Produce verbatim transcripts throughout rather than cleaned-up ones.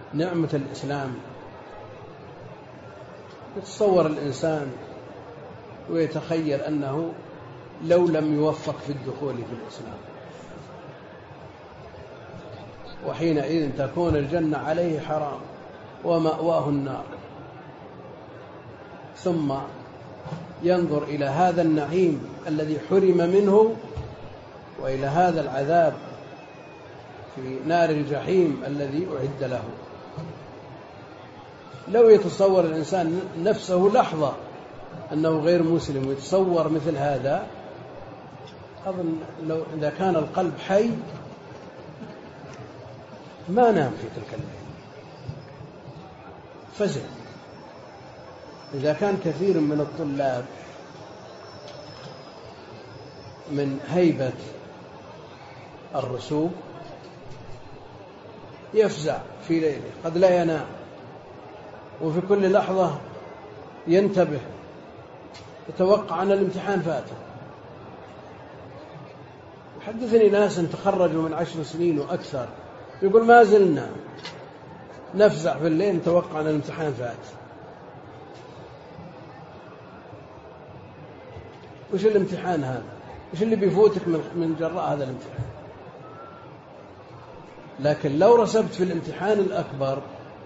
نعمة الإسلام. يتصور الإنسان ويتخيل أنه لو لم يوفق في الدخول في الإسلام، وحينئذ تكون الجنة عليه حرام ومأواه النار، ثم ينظر إلى هذا النعيم الذي حرم منه وإلى هذا العذاب في نار الجحيم الذي أعد له. لو يتصور الإنسان نفسه لحظة أنه غير مسلم ويتصور مثل هذا، أظن لو إذا كان القلب حي ما نام في تلك الليلة، فزع. إذا كان كثير من الطلاب من هيبة الرسوب يفزع في ليله، قد لا ينام، وفي كل لحظة ينتبه، يتوقع أن الامتحان فاته. يحدثني ناس تخرجوا من عشر سنين وأكثر، يقول ما زلنا نفزع في الليل نتوقع أن الامتحان فات. وش الامتحان هذا؟ وش اللي بيفوتك من جراء هذا الامتحان؟ لكن لو رسبت في الامتحان الأكبر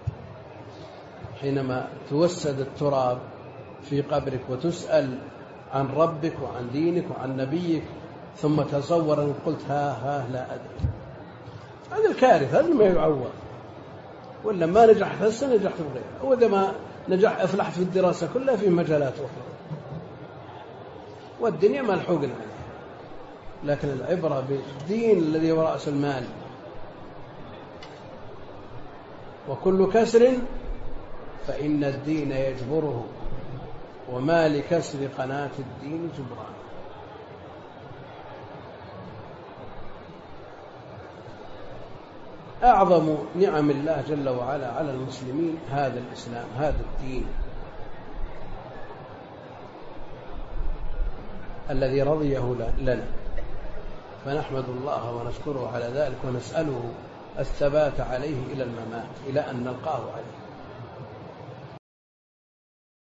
حينما توسد التراب في قبرك وتسأل عن ربك وعن دينك وعن نبيك، ثم تصور أن قلت ها ها لا أدري، هذا الكارثة، هذا ما يعوض. ولا ما نجحت هسه نجحت بغيرها، وإذا ما نجح أفلحت في الدراسة كلها في مجالات أخرى، والدنيا ملحوق عليها. لكن العبرة بالدين الذي هو رأس المال. وكل كسر فإن الدين يجبره، وما لكسر قناة الدين جبران. أعظم نعم الله جل وعلا على المسلمين هذا الإسلام، هذا الدين الذي رضيه لنا، فنحمد الله ونشكره على ذلك ونسأله الثبات عليه إلى الممات، إلى أن نلقاه عليه.